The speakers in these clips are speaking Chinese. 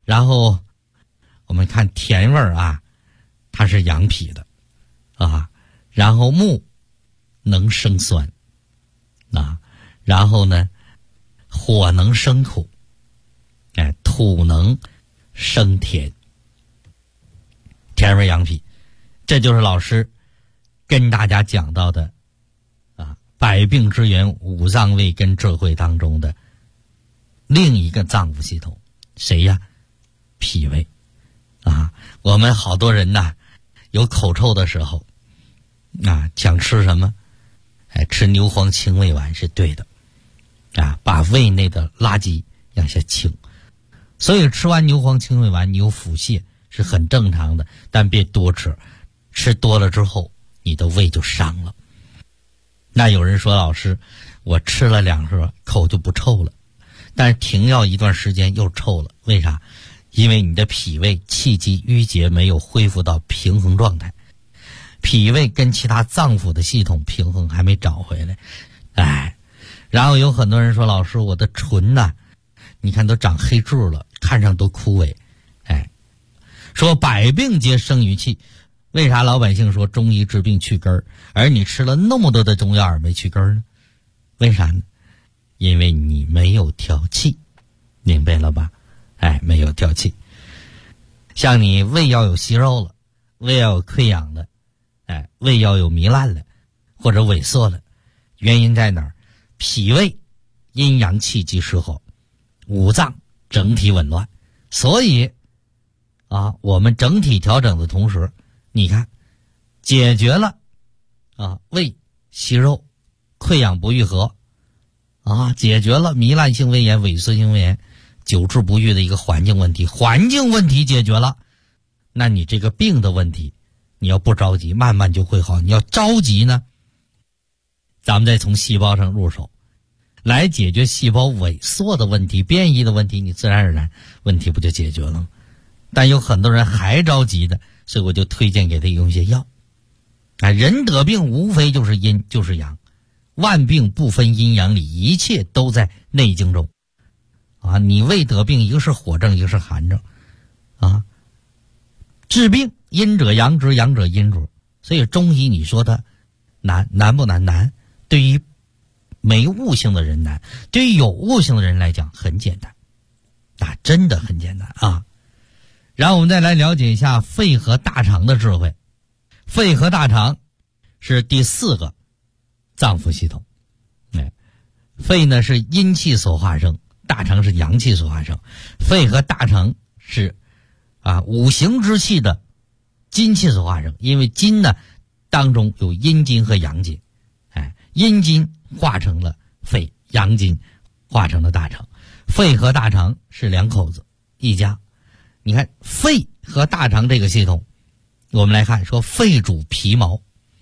然后我们看甜味啊，它是养脾的啊。然后木能生酸啊，然后呢火能生苦，土能生甜，甜味养脾。这就是老师跟大家讲到的啊，百病之源五脏胃根智慧当中的另一个脏腑系统，谁呀？脾胃啊。我们好多人呐，有口臭的时候啊，想吃什么？吃牛黄清胃丸是对的啊，把胃内的垃圾让下清。所以吃完牛黄清胃丸，你有腹泻是很正常的，但别多吃，吃多了之后你的胃就伤了。那有人说，老师，我吃了2盒口就不臭了，但是停药一段时间又臭了，为啥？因为你的脾胃气机郁结没有恢复到平衡状态，脾胃跟其他脏腑的系统平衡还没找回来。然后有很多人说，老师，我的唇呐，你看都长黑痣了，看上都枯萎。说百病皆生于气，为啥老百姓说中医治病去根儿，而你吃了那么多的中药而没去根儿呢？为啥呢？因为你没有调气，明白了吧？没有调气。像你胃要有息肉了，胃要有溃疡了，胃要有糜烂了或者萎缩了，原因在哪儿？脾胃阴阳气机失衡，五脏整体紊乱。所以啊，我们整体调整的同时，你看解决了啊胃息肉溃疡不愈合啊，解决了糜烂性胃炎萎缩性胃炎久治不愈的一个环境问题，环境问题解决了，那你这个病的问题你要不着急慢慢就会好。你要着急呢，咱们再从细胞上入手来解决细胞萎缩的问题变异的问题，你自然而然问题不就解决了吗？但有很多人还着急的，所以我就推荐给他用一些药。人得病无非就是阴就是阳，万病不分阴阳里，一切都在内经中啊。你胃得病，一个是火症，一个是寒症啊。治病阴者阳之，阳者阴之。所以中医你说它难不难？难。对于没悟性的人难，对于有悟性的人来讲很简单啊，真的很简单啊。然后我们再来了解一下肺和大肠的智慧。肺和大肠是第4个脏腑系统。肺呢是阴气所化生，大肠是阳气所化生。肺和大肠是五行之气的金气所化生，因为金呢当中有阴金和阳金，阴金化成了肺，阳金化成了大肠。肺和大肠是2口子一家。你看肺和大肠这个系统，我们来看说肺主皮毛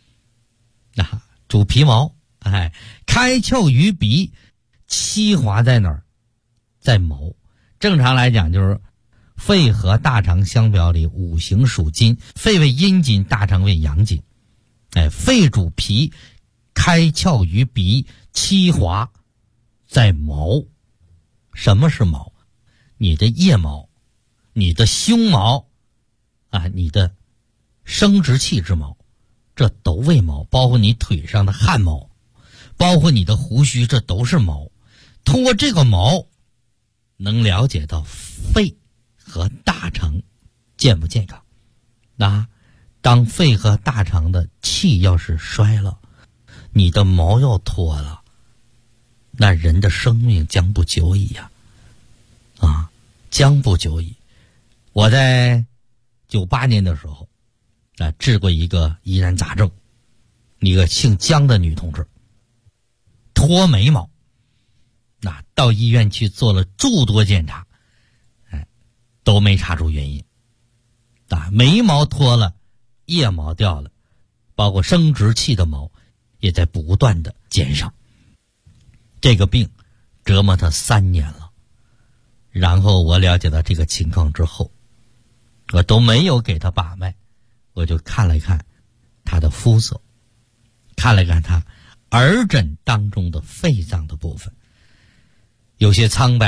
主皮毛，开窍于鼻，气滑在哪儿？在毛。正常来讲就是肺和大肠相表里五行属金，肺为阴金，大肠为阳金。肺主皮，开窍于鼻，气滑在毛。什么是毛？你的腋毛，你的胸毛你的生殖器之毛，这都为毛。包括你腿上的汗毛，包括你的胡须，这都是毛。通过这个毛能了解到肺和大肠健不健康。当肺和大肠的气要是衰了，你的毛要脱了，那人的生命将不久矣将不久矣。我在98年的时候治过一个疑难杂症，一个姓姜的女同志脱眉毛，到医院去做了诸多检查，都没查出原因。眉毛脱了，腋毛掉了，包括生殖器的毛也在不断的减少。这个病折磨他3年了。然后我了解到这个情况之后，我都没有给他把脉，我就看了看他的肤色，看了看他耳枕当中的肺脏的部分，有些苍白，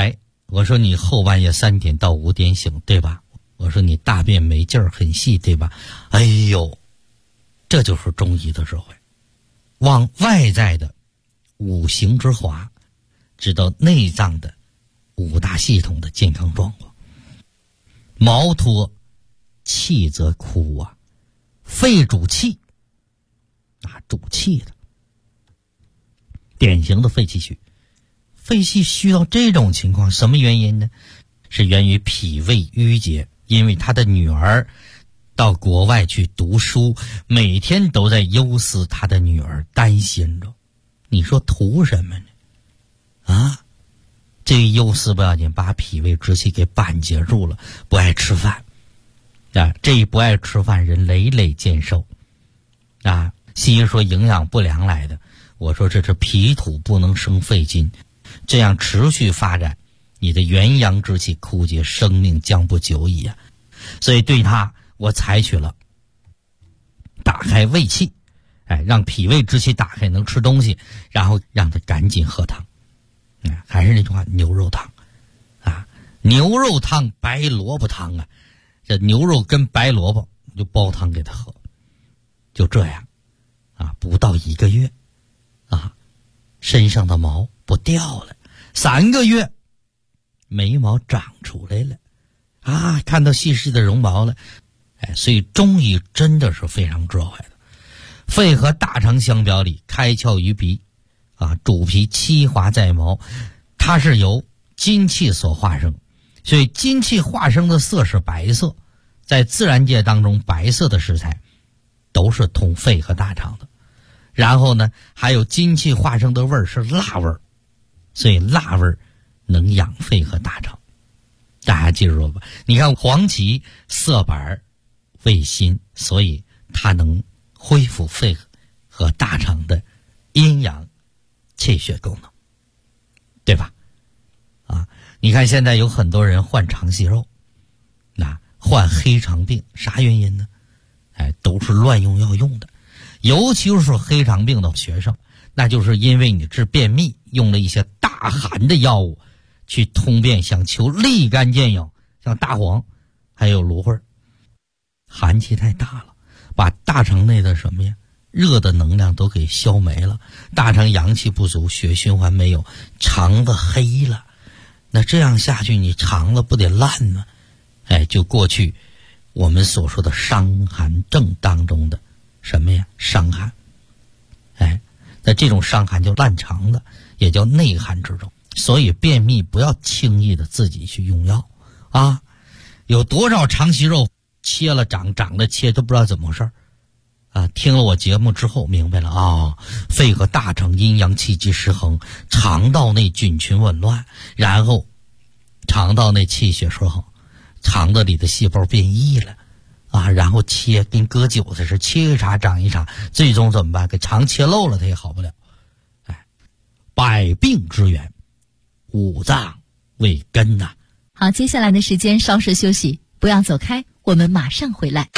我说你后半夜3点到5点醒，对吧？我说你大便没劲儿，很细，对吧？哎呦，这就是中医的智慧。往外在的五行之华，知道内脏的5大系统的健康状况。毛脱，气则枯啊，肺主气，主气的，典型的肺气虚。肺气虚到这种情况，什么原因呢？是源于脾胃郁结，因为他的女儿到国外去读书，每天都在忧思他的女儿，担心着。你说图什么呢？这一忧思不要紧，把脾胃之气给板结住了，不爱吃饭这一不爱吃饭，人累累见瘦西医说营养不良来的，我说这是脾土不能生肺金，这样持续发展，你的元阳之气枯竭，生命将不久矣啊！所以对他，我采取了打开胃气，让脾胃之气打开，能吃东西，然后让他赶紧喝汤。还是那句话，牛肉汤牛肉汤、白萝卜汤这牛肉跟白萝卜就煲汤给他喝，就这样不到1个月身上的毛不掉了，3个月眉毛长出来了看到细细的绒毛了。所以中医真的是非常智慧的。肺和大肠相表里，开窍于鼻主皮七华在毛，它是由金气所化生，所以金气化生的色是白色，在自然界当中，白色的食材都是通肺和大肠的。然后呢，还有金气化生的味儿是辣味儿，所以辣味儿能养肺和大肠。大家记住了吧？你看黄芪色白味辛，所以它能恢复肺和大肠的阴阳气血功能，对吧？你看现在有很多人患肠息肉，患黑肠病，啥原因呢？都是乱用药用的。尤其是黑肠病的学生，那就是因为你治便秘用了一些大寒的药物去通便，想求立竿见影，像大黄还有芦荟，寒气太大了，把大肠内的什么呀热的能量都给消没了，大肠阳气不足，血循环没有，肠子黑了。那这样下去，你肠子不得烂吗？就过去我们所说的伤寒症当中的什么呀？伤寒。那这种伤寒叫烂肠子，也叫内寒之症。所以便秘不要轻易的自己去用药有多少肠息肉切了长了切都不知道怎么回事听了我节目之后明白了肺和大肠阴阳气机失衡，肠道内菌群紊乱，然后肠道内气血失衡，肠子里的细胞变异了然后切跟割韭菜是切一茬长一茬，最终怎么办？给肠切漏了，它也好不了。百病之源，五脏为根好，接下来的时间稍事休息，不要走开，我们马上回来。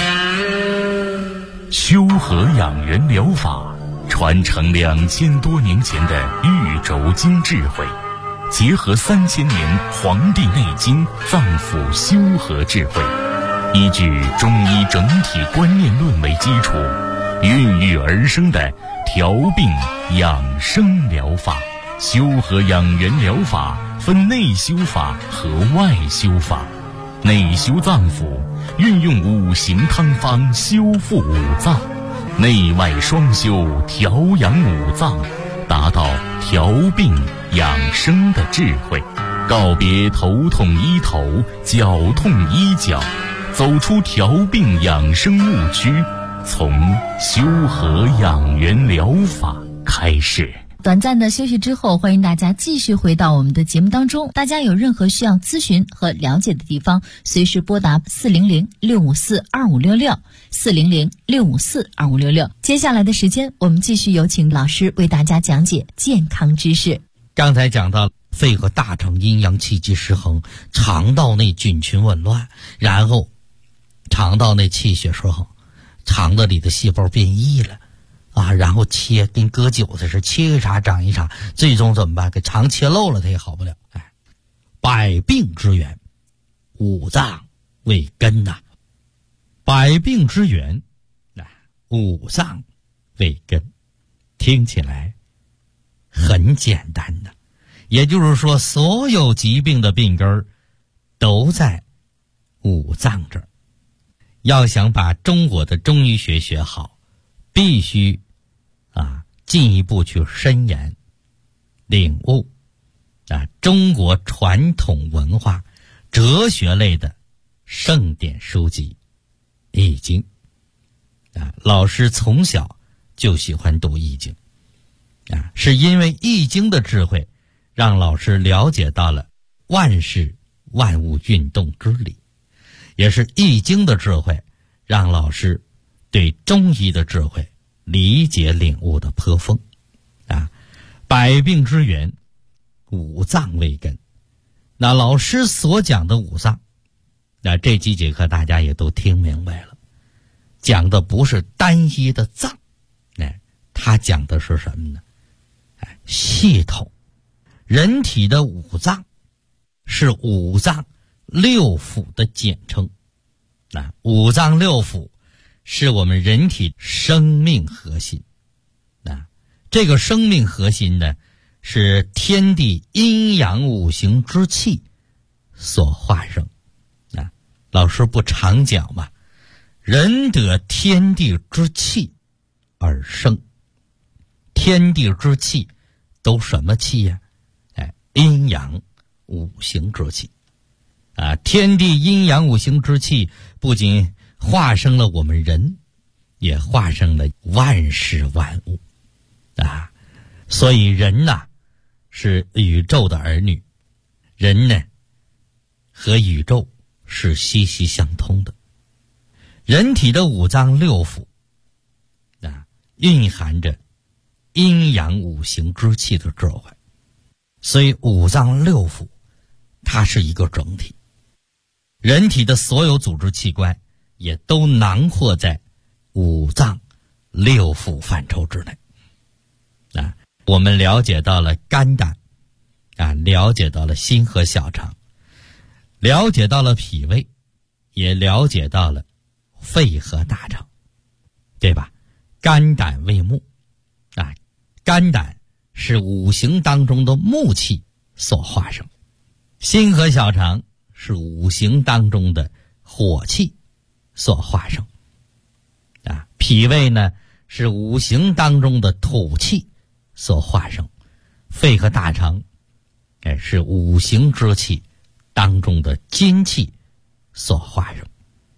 修和养元疗法传承2000多年前的玉轴经智慧，结合3000年《黄帝内经》脏腑修和智慧，依据中医整体观念论为基础，孕育而生的调病养生疗法。修和养元疗法分内修法和外修法。内修脏腑，运用5行汤方修复5脏，内外双修，调养5脏，达到调病养生的智慧。告别头痛医头，脚痛医脚，走出调病养生误区，从修和养元疗法开始。 短暂的休息之后，欢迎大家继续回到我们的节目当中。大家有任何需要咨询和了解的地方，随时拨打400-654-2566 400-654-2566。接下来的时间，我们继续有请老师为大家讲解健康知识。 刚才讲到肺和大肠阴阳气机失衡，肠道内菌群紊乱，然后肠道内气血失衡，肠子里的细胞变异了然后切跟割韭菜是切一茬长一茬，最终怎么办？给肠切漏了，它也好不了。 百病之源，五脏为根呐。百病之源，五脏为根，听起来很简单的。也就是说，所有疾病的病根儿都在五脏这儿。要想把中国的中医学学好，必须进一步去深研领悟中国传统文化哲学类的圣典书籍《易经》老师从小就喜欢读《易经》是因为《易经》的智慧让老师了解到了万事万物运动之理，也是《易经》的智慧让老师对中医的智慧理解领悟的颇丰百病之源，五脏为根。那老师所讲的五脏，这几节课大家也都听明白了，讲的不是单一的脏，他讲的是什么呢？系统。人体的五脏是五脏六腑的简称。五脏六腑是我们人体生命核心。这个生命核心呢，是天地阴阳五行之气所化生。老师不常讲嘛，人得天地之气而生。天地之气都什么气呀？阴阳五行之气。天地阴阳五行之气不仅化生了我们人，也化生了万事万物。所以人呐，是宇宙的儿女，人呢和宇宙是息息相通的。人体的五脏六腑蕴含着阴阳五行之气的智慧，所以五脏六腑它是一个整体。人体的所有组织器官也都囊括在五脏六腑范畴之内。我们了解到了肝胆了解到了心和小肠，了解到了脾胃，也了解到了肺和大肠，对吧？肝胆为木肝胆是五行当中的木气所化生，心和小肠是五行当中的火气所化生脾胃呢是五行当中的土气所化生，肺和大肠是五行之气当中的金气所化生。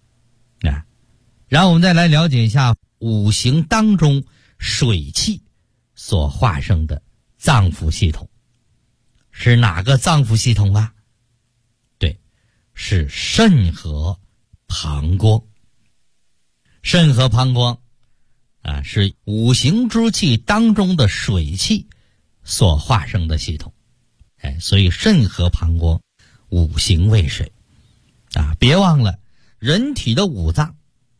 然后我们再来了解一下五行当中水气所化生的脏腑系统是哪个脏腑系统啊？对，是肾和膀胱。肾和膀胱是五行之气当中的水气所化生的系统。所以肾和膀胱五行为水别忘了人体的五脏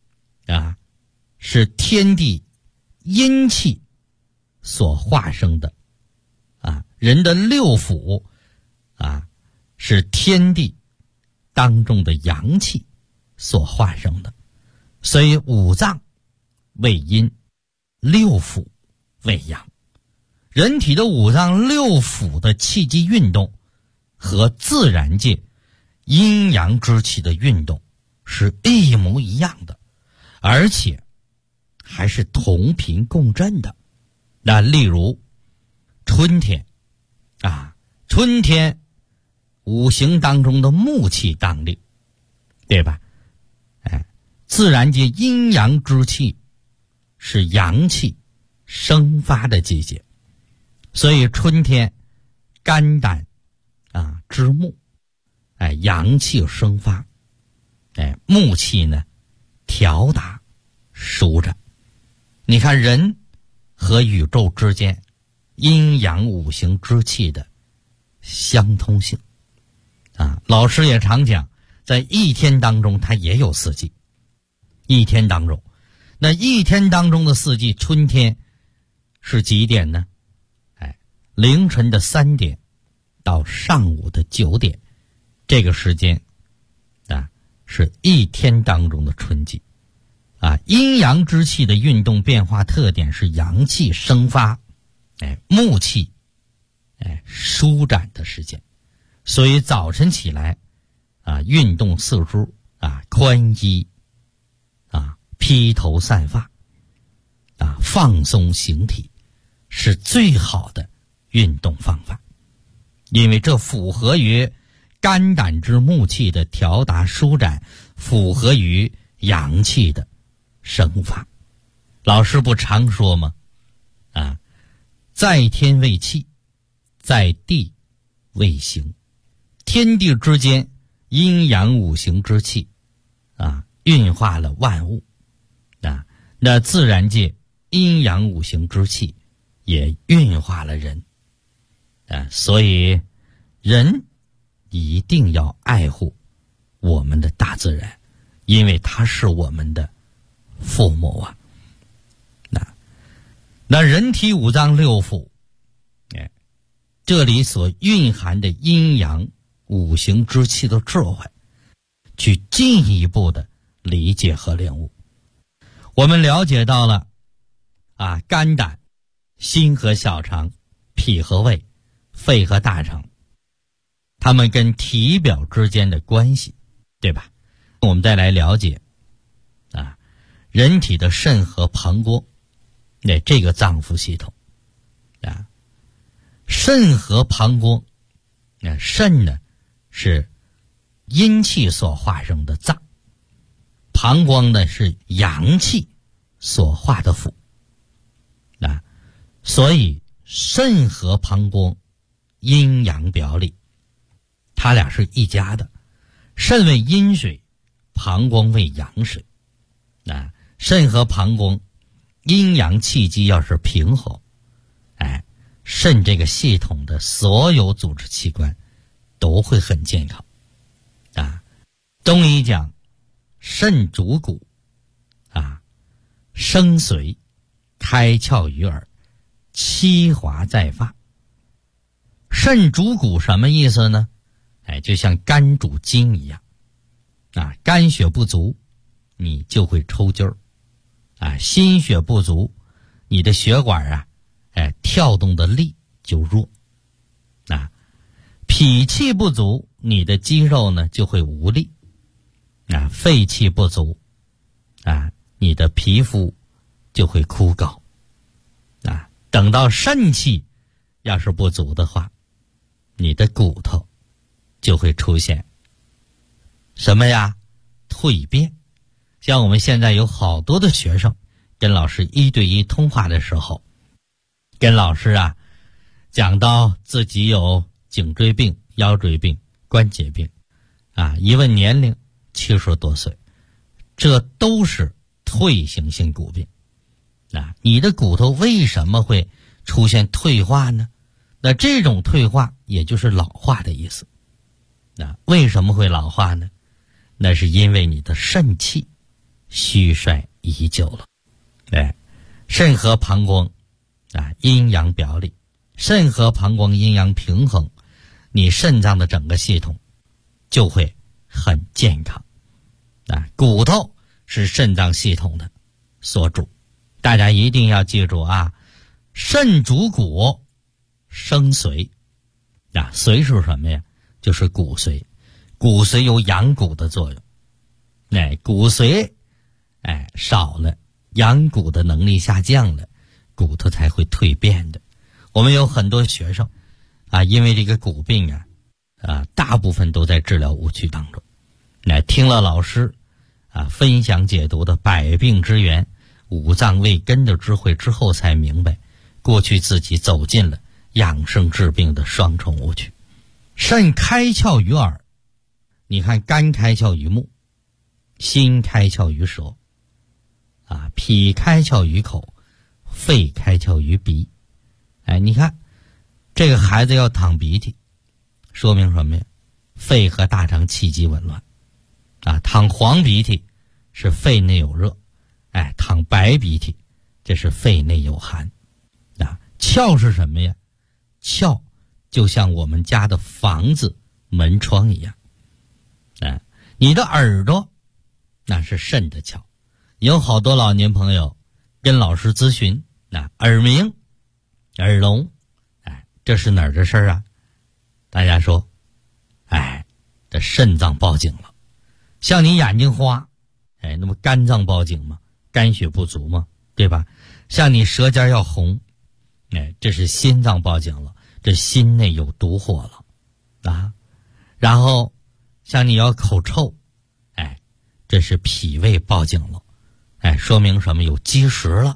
是天地阴气所化生的人的六腑是天地当中的阳气所化生的。所以五脏为阴，六腑为阳。人体的五脏六腑的气机运动和自然界阴阳之气的运动是一模一样的，而且还是同频共振的。例如春天春天五行当中的木气当令，对吧？自然界阴阳之气是阳气生发的季节，所以春天肝胆之木阳气生发，木气呢调达舒展。你看人和宇宙之间阴阳五行之气的相通性老师也常讲，在一天当中它也有四季。一天当中的四季，春天是几点呢？凌晨的3点到上午的9点这个时间啊，是一天当中的春季啊。阴阳之气的运动变化特点是阳气生发，木气舒展的时间。所以早晨起来啊，运动四肢啊，宽衣啊，披头散发啊，放松形体是最好的运动方法，因为这符合于肝胆之木气的调达舒展，符合于阳气的生发。老师不常说吗？啊，在天为气，在地为形。天地之间阴阳五行之气啊，运化了万物啊。那自然界阴阳五行之气也运化了人啊。所以人一定要爱护我们的大自然，因为它是我们的父母啊。那人体五脏六腑，这里所蕴含的阴阳五行之气的智慧，去进一步的理解和领悟。我们了解到了啊，肝胆、心和小肠、脾和胃、肺和大肠，它们跟体表之间的关系，对吧？我们再来了解啊，人体的肾和膀胱，这个脏腑系统啊，肾和膀胱，肾呢是阴气所化生的脏，膀胱呢是阳气所化的腑啊，所以肾和膀胱阴阳表里，它俩是一家的。肾为阴水，膀胱为阳水啊。肾和膀胱阴阳气机要是平衡，肾这个系统的所有组织器官都会很健康啊。中医讲肾主骨啊，生髓，开窍于耳，七华在发。肾主骨什么意思呢？就像肝主筋一样啊，肝血不足你就会抽筋儿啊，心血不足你的血管啊跳动的力就弱啊，脾气不足你的肌肉呢就会无力啊，肺气不足啊，你的皮肤就会枯槁啊。等到肾气要是不足的话，你的骨头就会出现什么呀？蜕变。像我们现在有好多的学生跟老师一对一通话的时候，跟老师啊讲到自己有颈椎病、腰椎病、关节病啊，一问年龄70多岁，这都是退行性骨病啊。你的骨头为什么会出现退化呢？那这种退化也就是老化的意思。为什么会老化呢？那是因为你的肾气虚衰已久了。肾和膀胱啊，阴阳表里，肾和膀胱阴阳平衡，你肾脏的整个系统就会很健康啊。骨头是肾脏系统的所主，大家一定要记住啊，肾主骨，生髓啊，髓是什么呀？就是骨髓，骨髓有养骨的作用。骨髓少了，养骨的能力下降了，骨头才会蜕变的。我们有很多学生啊，因为这个骨病大部分都在治疗误区当中。听了老师分享解读的百病之源、五脏未根的智慧之后，才明白过去自己走进了养生治病的双重误区。肾开窍于耳，你看肝开窍于目，心开窍于舌脾开窍于口，肺开窍于鼻。你看这个孩子要淌鼻涕，说明什么呀？肺和大肠气机紊乱淌黄鼻涕是肺内有热，淌白鼻涕这是肺内有寒窍是什么呀？窍就像我们家的房子门窗一样你的耳朵那是肾的窍，有好多老年朋友跟老师咨询，耳鸣、耳聋，这是哪儿的事儿啊？大家说，这肾脏报警了。像你眼睛花，那么肝脏报警吗？肝血不足吗？对吧？像你舌尖要红，这是心脏报警了，这心内有毒火了然后像你要口臭，这是脾胃报警了，说明什么？有积食了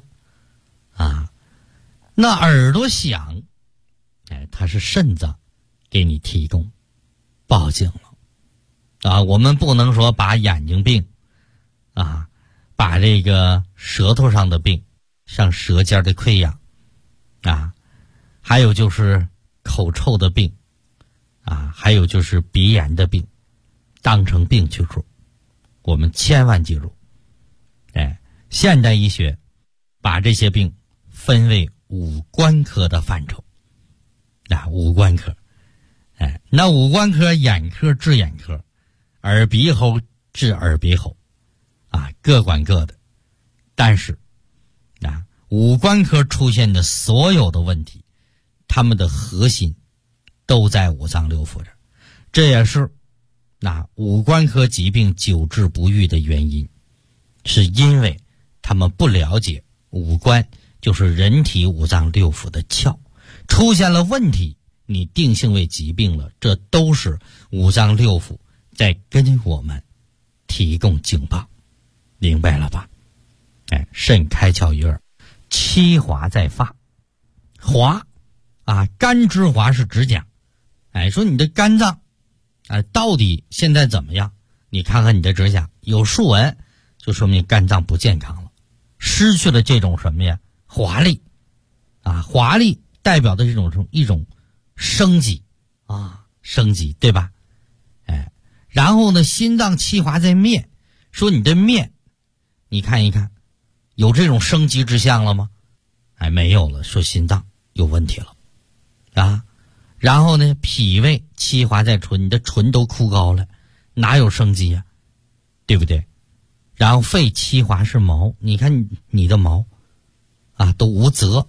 那耳朵响，它是肾脏给你提供报警了我们不能说把眼睛病把这个舌头上的病，像舌尖的溃疡还有就是口臭的病还有就是鼻炎的病当成病去处。我们千万记住，现代医学把这些病分为五官科的范畴五官科那五官科，眼科治眼科，耳鼻喉治耳鼻喉各管各的。但是五官科出现的所有的问题，他们的核心都在五脏六腑这儿，这也是五官科疾病久治不愈的原因，是因为他们不了解五官就是人体五脏六腑的窍，出现了问题，你定性为疾病了，这都是五脏六腑在跟我们提供警报，明白了吧？肾开窍于耳，七华在发。华肝之华是指讲，说你的肝脏到底现在怎么样？你看看你的指甲有竖纹，就说明肝脏不健康了，失去了这种什么呀？华丽华丽代表的这种一种生机生机，对吧？然后呢，心脏气华在面，说你的面，你看一看，有这种生机之象了吗？没有了，说心脏有问题了然后呢，脾胃气华在唇，你的唇都枯槁了，哪有生机对不对？然后肺气华是毛，你看你的毛都无泽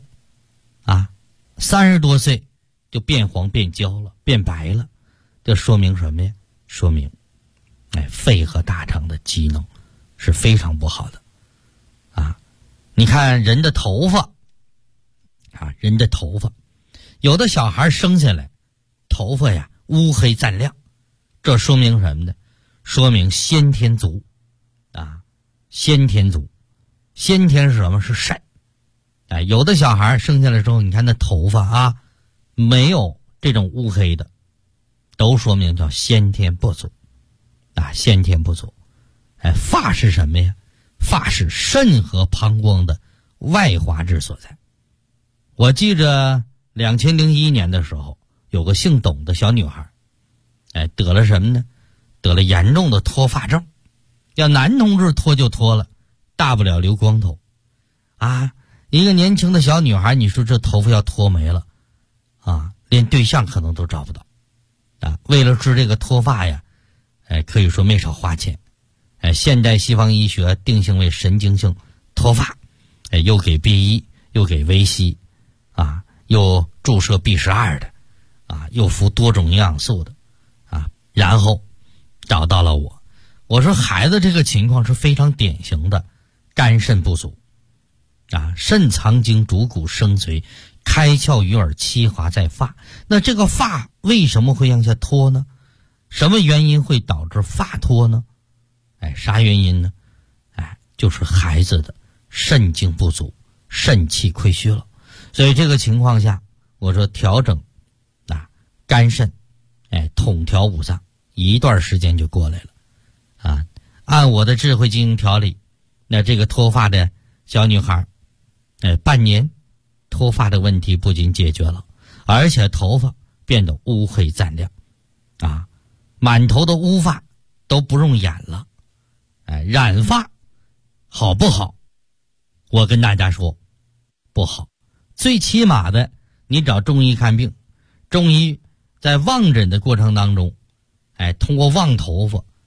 30多岁就变黄变焦了，变白了，这说明什么呀？说明肺和大肠的机能是非常不好的你看人的头发人的头发，有的小孩生下来头发呀乌黑锃亮，这说明什么呢？说明先天足先天足，先天是什么？是肾有的小孩生下来之后，你看那头发没有这种乌黑的，都说明叫先天不足先天不足。发是什么呀？发是肾和膀胱的外华之所在。我记着2001年的时候，有个姓董的小女孩得了什么呢？得了严重的脱发症，要男同志脱就脱了，大不了留光头一个年轻的小女孩，你说这头发要脱没了连对象可能都找不到为了治这个脱发呀可以说没少花钱现代西方医学定性为神经性脱发又给 B1 又给维 C又注射 B12 的又服多种营养素的然后找到了我说孩子这个情况是非常典型的肝肾不足肾藏精主骨生髓，开窍于耳，七华在发。那这个发为什么会向下脱呢？什么原因会导致发脱呢？啥原因呢？就是孩子的肾精不足，肾气亏虚了。所以这个情况下，我说调整肝肾统调五脏，一段时间就过来了按我的智慧进行调理，那这个脱发的小女孩半年脱发的问题不仅解决了，而且头发变得乌黑锃亮满头的乌发都不用染了染发好不好？我跟大家说不好。最起码的你找中医看病，中医在望诊的过程当中通过望头发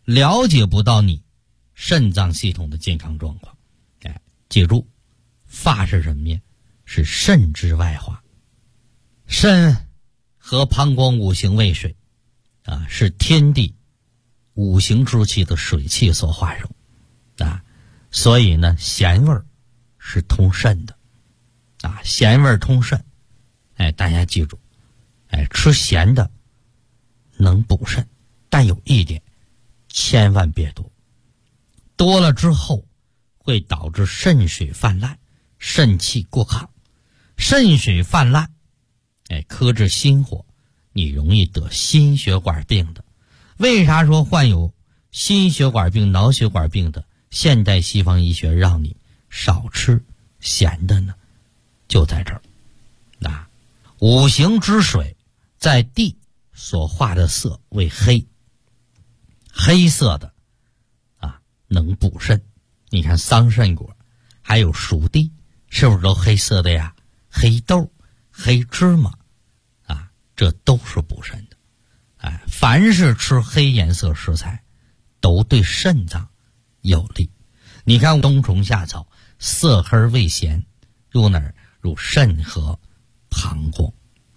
了解不到你肾脏系统的健康状况。记住，发是什么呀？是肾之外化。肾和膀胱五行为水是天地五行之气的水气所化生所以呢，咸味是通肾的咸味通肾。大家记住，吃咸的能补肾，但有一点，千万别多，多了之后会导致肾水泛滥，肾气过亢。肾水泛滥克制心火，你容易得心血管病的。为啥说患有心血管病、脑血管病的现代西方医学让你少吃咸的呢？就在这儿。五行之水在地所化的色为黑，黑色的能补肾。你看桑葚果还有熟地是不是都黑色的呀？黑豆、黑芝麻这都是补肾的。凡是吃黑颜色食材都对肾脏有利。你看冬虫夏草色黑味咸，入哪儿？入肾和膀胱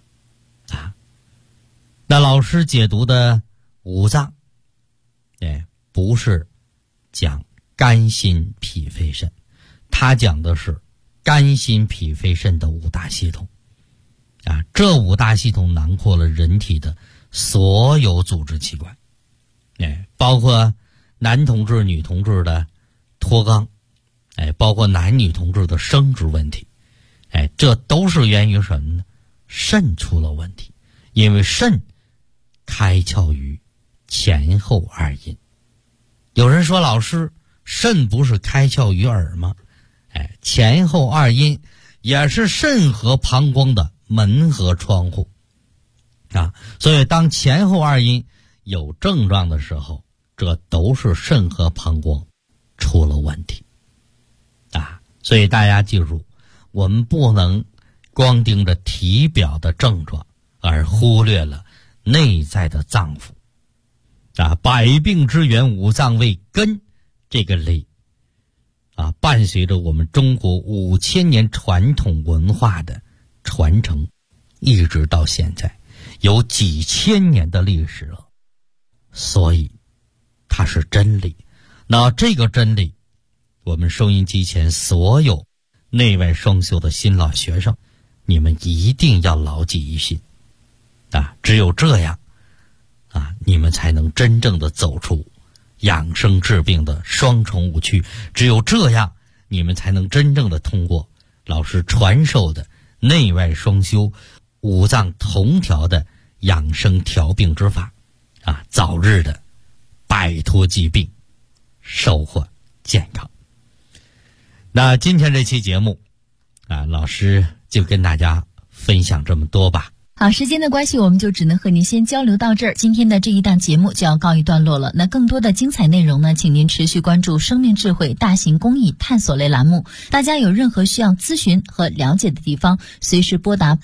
那老师解读的五脏不是讲肝心脾肺肾，他讲的是肝心脾肺肾的五大系统这五大系统囊括了人体的所有组织器官包括男同志女同志的脱肛包括男女同志的生殖问题这都是源于什么呢？肾出了问题。因为肾开窍于前后二阴。有人说，老师，肾不是开窍于耳吗？前后二阴也是肾和膀胱的门和窗户所以当前后二阴有症状的时候，这都是肾和膀胱出了问题所以大家记住，我们不能光盯着体表的症状而忽略了内在的脏腑百病之源五脏为根这个理伴随着我们中国5000年传统文化的传承，一直到现在有几千年的历史了，所以它是真理。那这个真理，我们收音机前所有内外双修的新老学生，你们一定要牢记于心只有这样你们才能真正的走出养生治病的双重误区。只有这样，你们才能真正的通过老师传授的内外双修、五脏同调的养生调病之法早日的摆脱疾病，收获健康。那今天这期节目老师就跟大家分享这么多吧。 好，时间的关系，我们就只能和您先交流到这儿。今天的这一档节目就要告一段落了。那更多的精彩内容呢，请您持续关注生命智慧大型公益探索类栏目。大家有任何需要咨询和了解的地方，随时拨打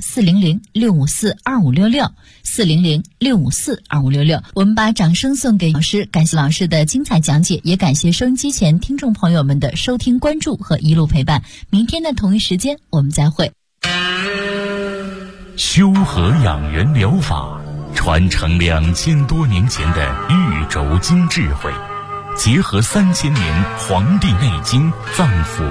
400-654-2566 400-654-2566。我们把掌声送给老师，感谢老师的精彩讲解，也感谢收音机前听众朋友们的收听关注和一路陪伴。明天的同一时间我们再会。 修和养元疗法传承2000多年前的玉轴经智慧，结合3000年《黄帝内经》脏腑